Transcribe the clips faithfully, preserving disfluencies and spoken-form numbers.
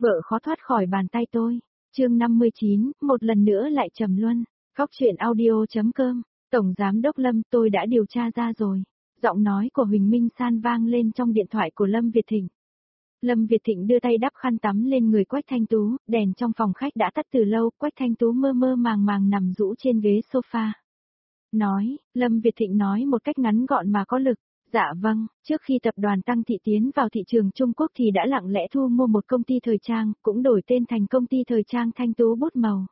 vợ khó thoát khỏi bàn tay tôi. Chương năm mươi chín, một lần nữa lại trầm luân. Góc truyện audio.com. Tổng Giám đốc Lâm, tôi đã điều tra ra rồi. Giọng nói của Huỳnh Minh San vang lên trong điện thoại của Lâm Việt Thịnh. Lâm Việt Thịnh đưa tay đắp khăn tắm lên người Quách Thanh Tú, đèn trong phòng khách đã tắt từ lâu, Quách Thanh Tú mơ mơ màng màng nằm rũ trên ghế sofa. Nói, Lâm Việt Thịnh nói một cách ngắn gọn mà có lực. Dạ vâng, trước khi tập đoàn Tăng Thị tiến vào thị trường Trung Quốc thì đã lặng lẽ thu mua một công ty thời trang, cũng đổi tên thành công ty thời trang Thanh Tú bút màu.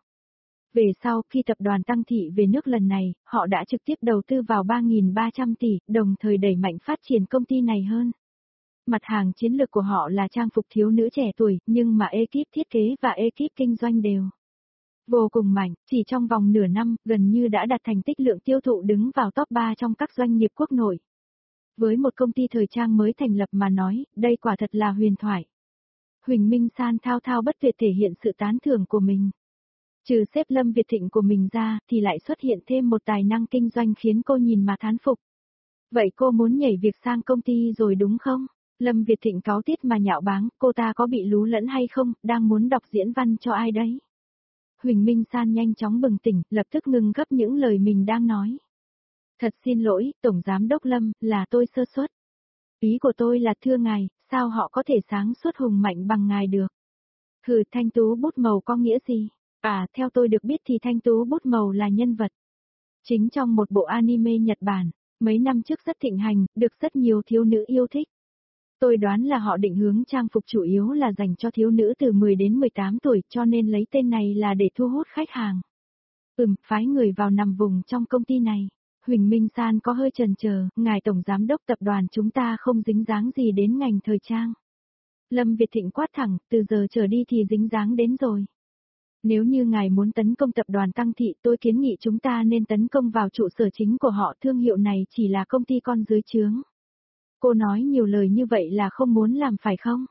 Về sau, khi tập đoàn Tăng Thị về nước lần này, họ đã trực tiếp đầu tư vào ba nghìn ba trăm tỷ, đồng thời đẩy mạnh phát triển công ty này hơn. Mặt hàng chiến lược của họ là trang phục thiếu nữ trẻ tuổi, nhưng mà ekip thiết kế và ekip kinh doanh đều vô cùng mạnh, chỉ trong vòng nửa năm, gần như đã đạt thành tích lượng tiêu thụ đứng vào top ba trong các doanh nghiệp quốc nội. Với một công ty thời trang mới thành lập mà nói, đây quả thật là huyền thoại. Huỳnh Minh San thao thao bất tuyệt thể hiện sự tán thưởng của mình. Trừ sếp Lâm Việt Thịnh của mình ra, thì lại xuất hiện thêm một tài năng kinh doanh khiến cô nhìn mà thán phục. Vậy cô muốn nhảy việc sang công ty rồi đúng không? Lâm Việt Thịnh cáu tiết mà nhạo báng, cô ta có bị lú lẫn hay không, đang muốn đọc diễn văn cho ai đấy? Huỳnh Minh San nhanh chóng bừng tỉnh, lập tức ngừng gấp những lời mình đang nói. Thật xin lỗi, Tổng Giám đốc Lâm, là tôi sơ suất. Ý của tôi là thưa ngài, sao họ có thể sáng suốt hùng mạnh bằng ngài được? Hừ, Thanh Tú bút màu có nghĩa gì? À, theo tôi được biết thì Thanh Tú bút màu là nhân vật chính trong một bộ anime Nhật Bản, mấy năm trước rất thịnh hành, được rất nhiều thiếu nữ yêu thích. Tôi đoán là họ định hướng trang phục chủ yếu là dành cho thiếu nữ từ mười đến mười tám tuổi, cho nên lấy tên này là để thu hút khách hàng. Ừm, phái người vào nằm vùng trong công ty này. Huỳnh Minh San có hơi chần chờ, ngài Tổng Giám đốc tập đoàn chúng ta không dính dáng gì đến ngành thời trang. Lâm Việt Thịnh quát thẳng, từ giờ trở đi thì dính dáng đến rồi. Nếu như ngài muốn tấn công tập đoàn Tăng Thị, tôi kiến nghị chúng ta nên tấn công vào trụ sở chính của họ, thương hiệu này chỉ là công ty con dưới trướng. Cô nói nhiều lời như vậy là không muốn làm phải không?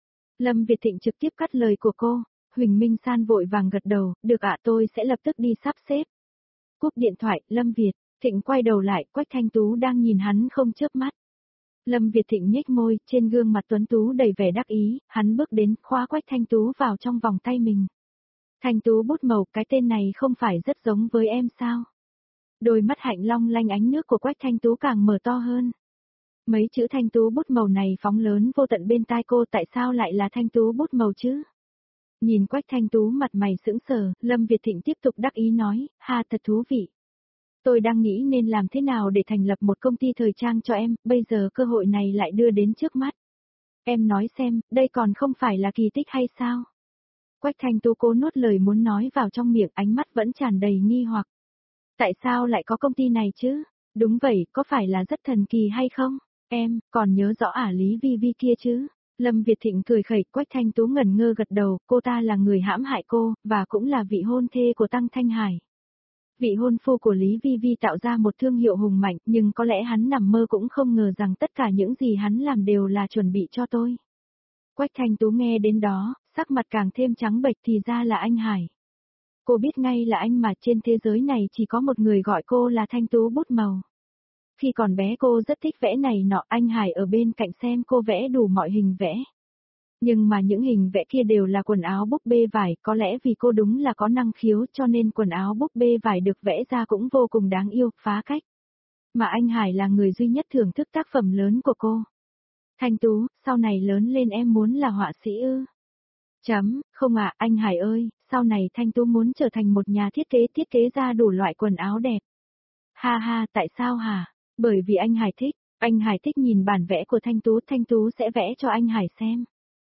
Lâm Việt Thịnh trực tiếp cắt lời của cô. Huỳnh Minh San vội vàng gật đầu, được ạ, tôi sẽ lập tức đi sắp xếp. Cúp điện thoại, Lâm Việt Thịnh quay đầu lại, Quách Thanh Tú đang nhìn hắn không chớp mắt. Lâm Việt Thịnh nhếch môi, trên gương mặt tuấn tú đầy vẻ đắc ý, hắn bước đến, khóa Quách Thanh Tú vào trong vòng tay mình. Thanh Tú bút màu, cái tên này không phải rất giống với em sao? Đôi mắt hạnh long lanh ánh nước của Quách Thanh Tú càng mở to hơn. Mấy chữ Thanh Tú bút màu này phóng lớn vô tận bên tai cô, tại sao lại là Thanh Tú bút màu chứ? Nhìn Quách Thanh Tú mặt mày sững sờ, Lâm Việt Thịnh tiếp tục đắc ý nói, ha thật thú vị. Tôi đang nghĩ nên làm thế nào để thành lập một công ty thời trang cho em, bây giờ cơ hội này lại đưa đến trước mắt. Em nói xem, đây còn không phải là kỳ tích hay sao? Quách Thanh Tú cố nuốt lời muốn nói vào trong miệng, ánh mắt vẫn tràn đầy nghi hoặc. Tại sao lại có công ty này chứ? Đúng vậy, có phải là rất thần kỳ hay không? Em, còn nhớ rõ ả Lý Vi Vi kia chứ? Lâm Việt Thịnh cười khẩy, Quách Thanh Tú ngẩn ngơ gật đầu, cô ta là người hãm hại cô, và cũng là vị hôn thê của Tăng Thanh Hải. Vị hôn phu của Lý Vi Vi tạo ra một thương hiệu hùng mạnh, nhưng có lẽ hắn nằm mơ cũng không ngờ rằng tất cả những gì hắn làm đều là chuẩn bị cho tôi. Quách Thanh Tú nghe đến đó, sắc mặt càng thêm trắng bệch, thì ra là anh Hải. Cô biết ngay là anh mà, trên thế giới này chỉ có một người gọi cô là Thanh Tú bút màu. Khi còn bé cô rất thích vẽ này nọ, anh Hải ở bên cạnh xem cô vẽ đủ mọi hình vẽ. Nhưng mà những hình vẽ kia đều là quần áo búp bê vải, có lẽ vì cô đúng là có năng khiếu cho nên quần áo búp bê vải được vẽ ra cũng vô cùng đáng yêu, phá cách. Mà anh Hải là người duy nhất thưởng thức tác phẩm lớn của cô. Thanh Tú, sau này lớn lên em muốn là họa sĩ ư? Chấm, không ạ, anh Hải ơi, sau này Thanh Tú muốn trở thành một nhà thiết kế thiết kế ra đủ loại quần áo đẹp. Ha ha, tại sao hả? Bởi vì anh Hải thích, anh Hải thích nhìn bản vẽ của Thanh Tú, Thanh Tú sẽ vẽ cho anh Hải xem.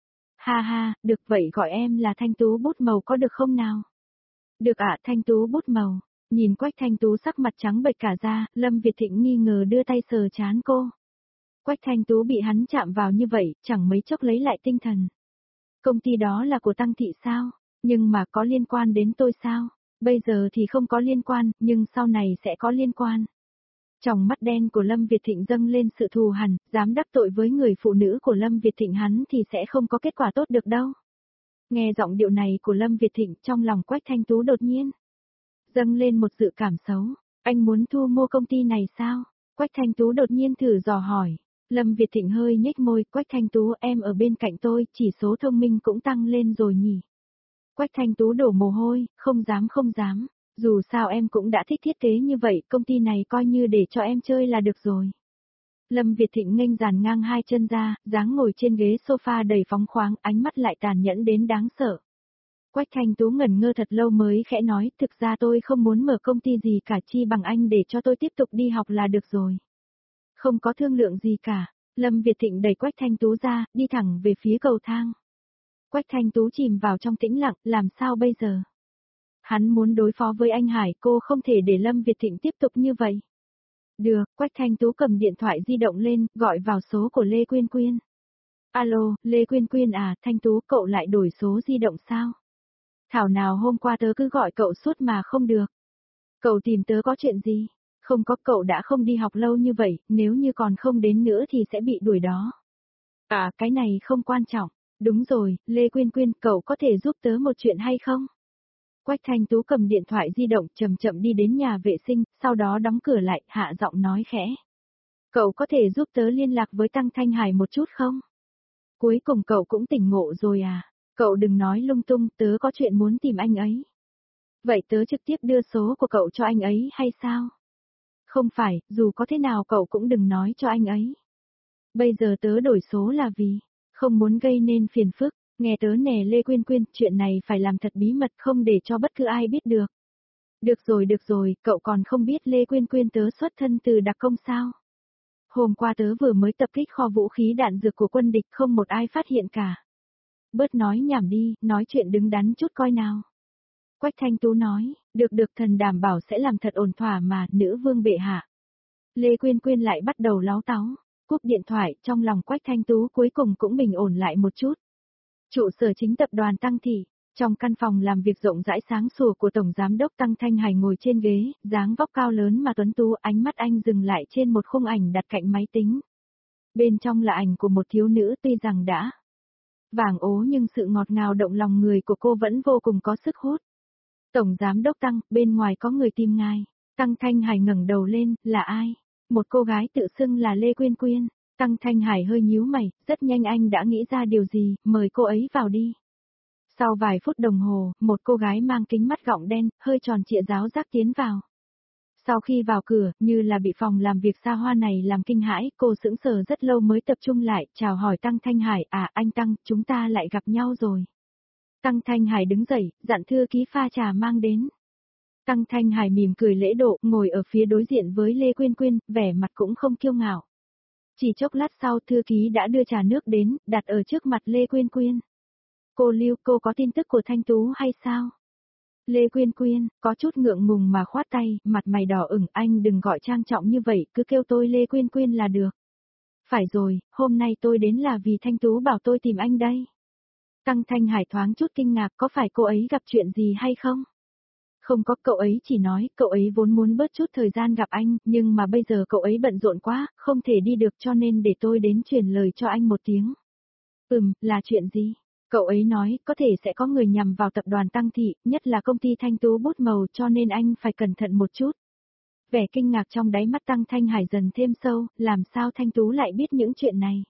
Ha ha, được vậy gọi em là Thanh Tú bút màu có được không nào? Được ạ, Thanh Tú bút màu. Nhìn Quách Thanh Tú sắc mặt trắng bệch cả da, Lâm Việt Thịnh nghi ngờ đưa tay sờ trán cô. Quách Thanh Tú bị hắn chạm vào như vậy, chẳng mấy chốc lấy lại tinh thần. Công ty đó là của Tăng Thị sao? Nhưng mà có liên quan đến tôi sao? Bây giờ thì không có liên quan, nhưng sau này sẽ có liên quan. Trong mắt đen của Lâm Việt Thịnh dâng lên sự thù hằn, dám đắc tội với người phụ nữ của Lâm Việt Thịnh hắn thì sẽ không có kết quả tốt được đâu. Nghe giọng điệu này của Lâm Việt Thịnh, trong lòng Quách Thanh Tú đột nhiên dâng lên một dự cảm xấu. Anh muốn thu mua công ty này sao? Quách Thanh Tú đột nhiên thử dò hỏi. Lâm Việt Thịnh hơi nhếch môi, Quách Thanh Tú em ở bên cạnh tôi, chỉ số thông minh cũng tăng lên rồi nhỉ. Quách Thanh Tú đổ mồ hôi, không dám không dám, dù sao em cũng đã thích thiết kế như vậy, công ty này coi như để cho em chơi là được rồi. Lâm Việt Thịnh nghênh dàn ngang hai chân ra, dáng ngồi trên ghế sofa đầy phóng khoáng, ánh mắt lại tàn nhẫn đến đáng sợ. Quách Thanh Tú ngẩn ngơ thật lâu mới khẽ nói, thực ra tôi không muốn mở công ty gì cả, chi bằng anh để cho tôi tiếp tục đi học là được rồi. Không có thương lượng gì cả, Lâm Việt Thịnh đẩy Quách Thanh Tú ra, đi thẳng về phía cầu thang. Quách Thanh Tú chìm vào trong tĩnh lặng, làm sao bây giờ? Hắn muốn đối phó với anh Hải, cô không thể để Lâm Việt Thịnh tiếp tục như vậy. Được, Quách Thanh Tú cầm điện thoại di động lên, gọi vào số của Lê Quyên Quyên. Alo, Lê Quyên Quyên à, Thanh Tú, cậu lại đổi số di động sao? Thảo nào hôm qua tớ cứ gọi cậu suốt mà không được. Cậu tìm tớ có chuyện gì? Không có, cậu đã không đi học lâu như vậy, nếu như còn không đến nữa thì sẽ bị đuổi đó. À, cái này không quan trọng. Đúng rồi, Lê Quyên Quyên, cậu có thể giúp tớ một chuyện hay không? Quách Thanh Tú cầm điện thoại di động chậm chậm đi đến nhà vệ sinh, sau đó đóng cửa lại, hạ giọng nói khẽ. Cậu có thể giúp tớ liên lạc với Tăng Thanh Hải một chút không? Cuối cùng cậu cũng tỉnh ngộ rồi à? Cậu đừng nói lung tung, tớ có chuyện muốn tìm anh ấy. Vậy tớ trực tiếp đưa số của cậu cho anh ấy hay sao? Không phải, dù có thế nào cậu cũng đừng nói cho anh ấy. Bây giờ tớ đổi số là vì, không muốn gây nên phiền phức, nghe tớ nè Lê Quyên Quyên, chuyện này phải làm thật bí mật không để cho bất cứ ai biết được. Được rồi được rồi, cậu còn không biết Lê Quyên Quyên tớ xuất thân từ đặc công sao? Hôm qua tớ vừa mới tập kích kho vũ khí đạn dược của quân địch không một ai phát hiện cả. Bớt nói nhảm đi, nói chuyện đứng đắn chút coi nào. Quách Thanh Tú nói, được được thần đảm bảo sẽ làm thật ổn thỏa mà, nữ vương bệ hạ. Lê Quyên Quyên lại bắt đầu láu táu, cúp điện thoại, trong lòng Quách Thanh Tú cuối cùng cũng bình ổn lại một chút. Trụ sở chính tập đoàn Tăng Thị, trong căn phòng làm việc rộng rãi sáng sủa của Tổng Giám đốc Tăng Thanh Hải ngồi trên ghế, dáng vóc cao lớn mà tuấn tú, ánh mắt anh dừng lại trên một khung ảnh đặt cạnh máy tính. Bên trong là ảnh của một thiếu nữ tuy rằng đã vàng ố nhưng sự ngọt ngào động lòng người của cô vẫn vô cùng có sức hút. Tổng Giám đốc Tăng, bên ngoài có người tìm ngài. Tăng Thanh Hải ngẩng đầu lên, là ai? Một cô gái tự xưng là Lê Quyên Quyên. Tăng Thanh Hải hơi nhíu mày, rất nhanh anh đã nghĩ ra điều gì, mời cô ấy vào đi. Sau vài phút đồng hồ, một cô gái mang kính mắt gọng đen, hơi tròn trịa ráo rác tiến vào. Sau khi vào cửa, như là bị phòng làm việc xa hoa này làm kinh hãi, cô sững sờ rất lâu mới tập trung lại, chào hỏi Tăng Thanh Hải, à anh Tăng, chúng ta lại gặp nhau rồi. Tăng Thanh Hải đứng dậy, dặn thư ký pha trà mang đến. Tăng Thanh Hải mỉm cười lễ độ, ngồi ở phía đối diện với Lê Quyên Quyên, vẻ mặt cũng không kiêu ngạo. Chỉ chốc lát sau thư ký đã đưa trà nước đến, đặt ở trước mặt Lê Quyên Quyên. Cô Lưu, cô có tin tức của Thanh Tú hay sao? Lê Quyên Quyên, có chút ngượng ngùng mà khoát tay, mặt mày đỏ ửng, anh đừng gọi trang trọng như vậy, cứ kêu tôi Lê Quyên Quyên là được. Phải rồi, hôm nay tôi đến là vì Thanh Tú bảo tôi tìm anh đây. Tăng Thanh Hải thoáng chút kinh ngạc, có phải cô ấy gặp chuyện gì hay không? Không có, cậu ấy chỉ nói, cậu ấy vốn muốn bớt chút thời gian gặp anh, nhưng mà bây giờ cậu ấy bận rộn quá, không thể đi được cho nên để tôi đến truyền lời cho anh một tiếng. Ừm, là chuyện gì? Cậu ấy nói, có thể sẽ có người nhằm vào tập đoàn Tăng Thị, nhất là công ty Thanh Tú bút màu cho nên anh phải cẩn thận một chút. Vẻ kinh ngạc trong đáy mắt Tăng Thanh Hải dần thêm sâu, làm sao Thanh Tú lại biết những chuyện này?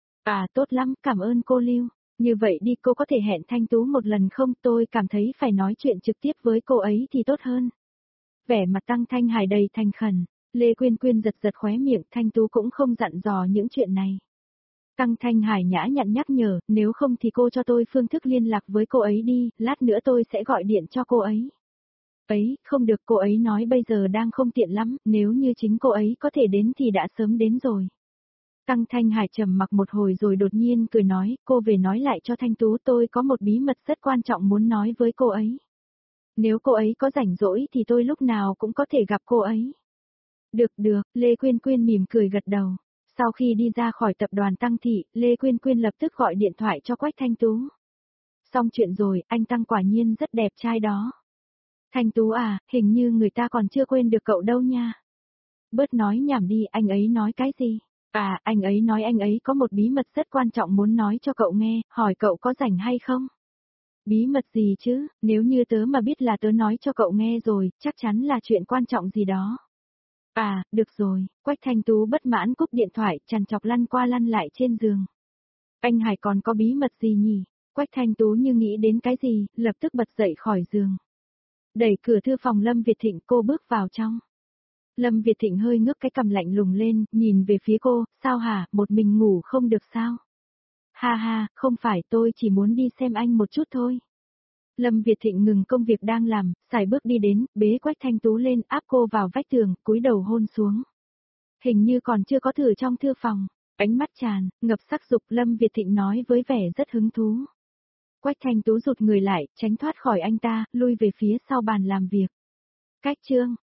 À tốt lắm, cảm ơn cô Lưu. Như vậy đi cô có thể hẹn Thanh Tú một lần không, tôi cảm thấy phải nói chuyện trực tiếp với cô ấy thì tốt hơn. Vẻ mặt Tăng Thanh Hải đầy thành khẩn, Lê Quyên Quyên giật giật khóe miệng, Thanh Tú cũng không dặn dò những chuyện này. Tăng Thanh Hải nhã nhặn nhắc nhở, nếu không thì cô cho tôi phương thức liên lạc với cô ấy đi, lát nữa tôi sẽ gọi điện cho cô ấy. Ấy, không được, cô ấy nói bây giờ đang không tiện lắm, nếu như chính cô ấy có thể đến thì đã sớm đến rồi. Tăng Thanh Hải trầm mặc một hồi rồi đột nhiên cười nói, cô về nói lại cho Thanh Tú, tôi có một bí mật rất quan trọng muốn nói với cô ấy. Nếu cô ấy có rảnh rỗi thì tôi lúc nào cũng có thể gặp cô ấy. Được được, Lê Quyên Quyên mỉm cười gật đầu. Sau khi đi ra khỏi tập đoàn Tăng Thị, Lê Quyên Quyên lập tức gọi điện thoại cho Quách Thanh Tú. Xong chuyện rồi, anh Tăng quả nhiên rất đẹp trai đó. Thanh Tú à, hình như người ta còn chưa quên được cậu đâu nha. Bớt nói nhảm đi, anh ấy nói cái gì? À, anh ấy nói anh ấy có một bí mật rất quan trọng muốn nói cho cậu nghe, hỏi cậu có rảnh hay không? Bí mật gì chứ, nếu như tớ mà biết là tớ nói cho cậu nghe rồi, chắc chắn là chuyện quan trọng gì đó. À, được rồi, Quách Thanh Tú bất mãn cúp điện thoại, trằn trọc lăn qua lăn lại trên giường. Anh Hải còn có bí mật gì nhỉ? Quách Thanh Tú như nghĩ đến cái gì, lập tức bật dậy khỏi giường. Đẩy cửa thư phòng Lâm Việt Thịnh, cô bước vào trong. Lâm Việt Thịnh hơi ngước cái cằm lạnh lùng lên, nhìn về phía cô, sao hả, một mình ngủ không được sao? Ha ha, không phải, tôi chỉ muốn đi xem anh một chút thôi. Lâm Việt Thịnh ngừng công việc đang làm, sải bước đi đến, bế Quách Thanh Tú lên, áp cô vào vách tường, cúi đầu hôn xuống. Hình như còn chưa có thử trong thư phòng, ánh mắt tràn, ngập sắc dục, Lâm Việt Thịnh nói với vẻ rất hứng thú. Quách Thanh Tú rụt người lại, tránh thoát khỏi anh ta, lui về phía sau bàn làm việc. Cách chương